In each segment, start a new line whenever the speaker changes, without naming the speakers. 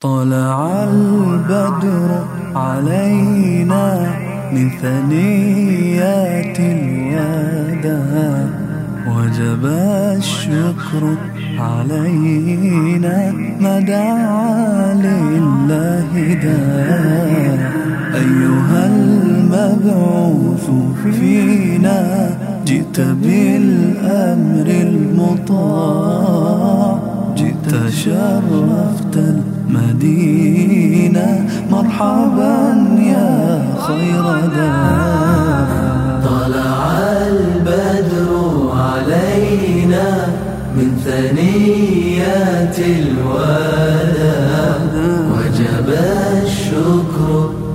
طلع البدر علينا من ثنيات الوداع، وجب الشكر علينا ما دعا لله داع. أيها المبعوث فينا جئت بالأمر المطاع، جئت شرفت المدينة، مرحبا يا خير داع.
طلع البدر علينا من ثنيات الوداع، وجب الشكر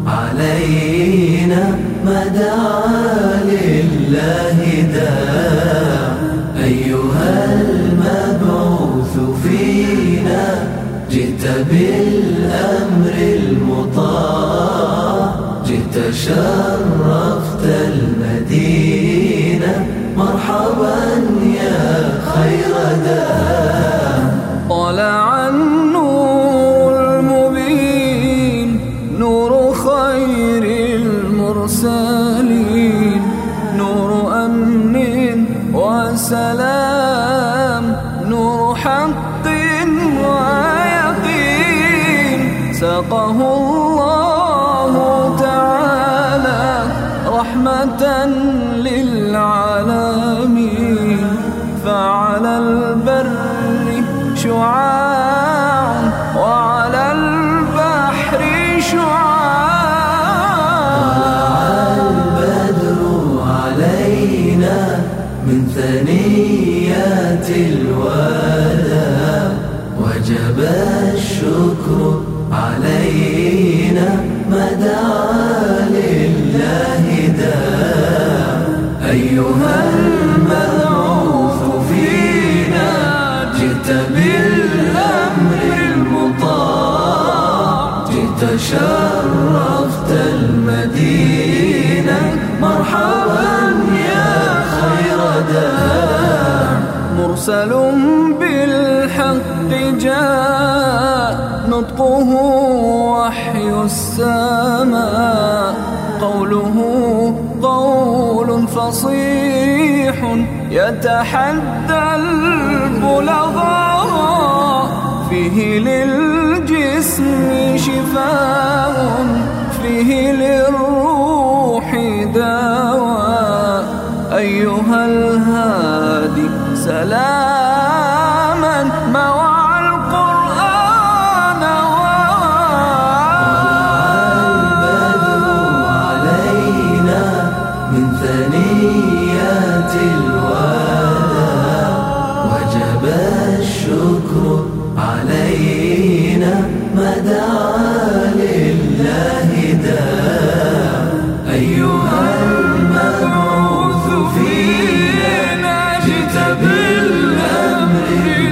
علينا ما دعا لله داع. أيها المبعوث فينا جئت بالأمر المطاع، جئت شرفت المدينة، مرحبا يا خير داع.
طلع النور المبين، نور خير المرسلين، نور أمن وسلام، نور حق ويقين، ساقه الله تعالى رحمة للعالمين. فعلى البر شعاع وعلى البحر شعاع.
طلع البدر علينا من ثنيات الوداع، وجب الشكر علينا ما دعا لله داع. أيها المبعوث فينا جئت بالأمر المطاع، جئت شرفت المدينة، مرحبا يا خير داع.
مرسل بالحق جاء، نطقه وحي السماء، قوله قول فصيح يتحدى البلغاء، فيه للجسم شفاء، فيه للروح دواء. أيها الهادي سلاما موعى القرآن
من ثنيات الوداع، وجب الشكر علينا ما دعا لله داع. أيها المبعوث فينا جئت بالأمر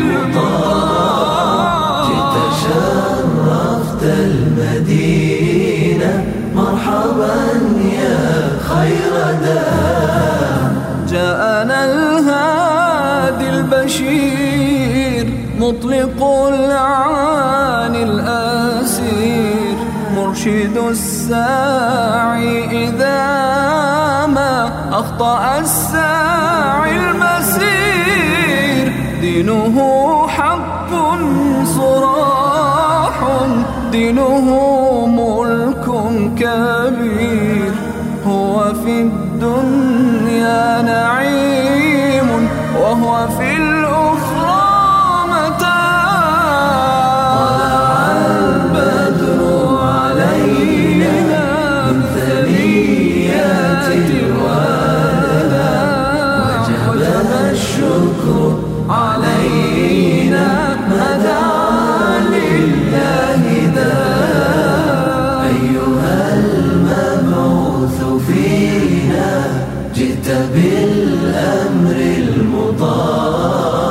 المطاع، جئت شرفت المدينة، مرحبا يا خير داع.
جاءنا الهادي البشير، مطلق العاني الأسير، مرشد الساعي إذا ما أخطأ الساعي المسير. دينه حق صراح، دينه ملك كبير، هو في الدنيا نعيم، وهو في الأخرى متاع.
طلع البدر علينا من ثنيات الوداع، وجب الشكر علينا ما دعا لله داع. أيها المبعوث فينا جئت بالأمر المطاع،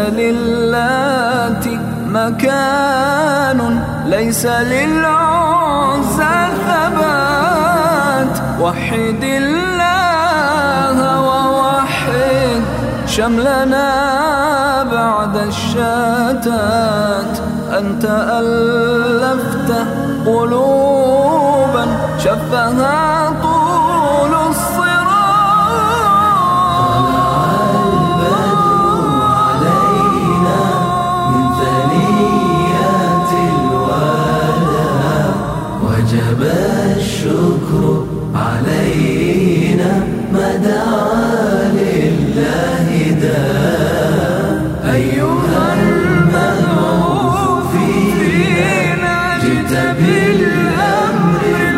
للات مكان، ليس للعزى ثبات. وحد الله ووحد شملنا بعد الشتات. أنت ألفت قلوبا شفها طول الصراط.
طلع البدر علينا من ثنيات الوداع، وجب الشكر علينا ما دعا لله داع. أيها المبعوث فينا جئت بالأمر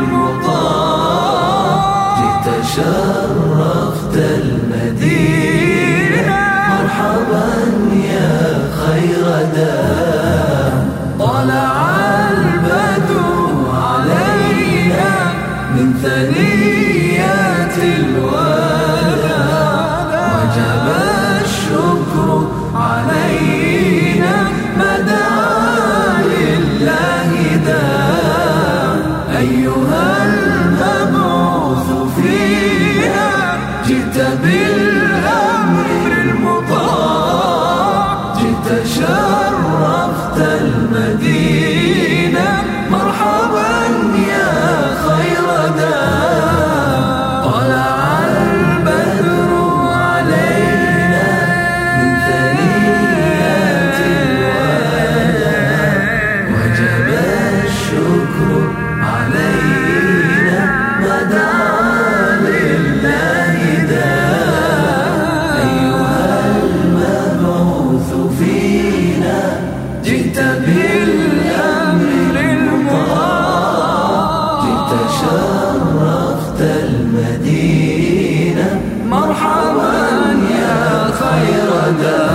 المطاع، جئت شرفت المدينة، مرحبا يا خير داع. طلع البدر علينا من ثنيات الوداع، وجب الشكر علينا ما دعا لله داع. أيها المبعوث فينا جئت بالأمر المطاع، جئت شرفت المدينة، مرحبا يا خير داع. طلع البدر علينا من ثنيات الوداع، وجب الشكر علينا ما دعا لله داع. أيها المبعوث فينا جئت بالأمر المطاع، جئت شرفت المدينة، مرحبا يا خير داع.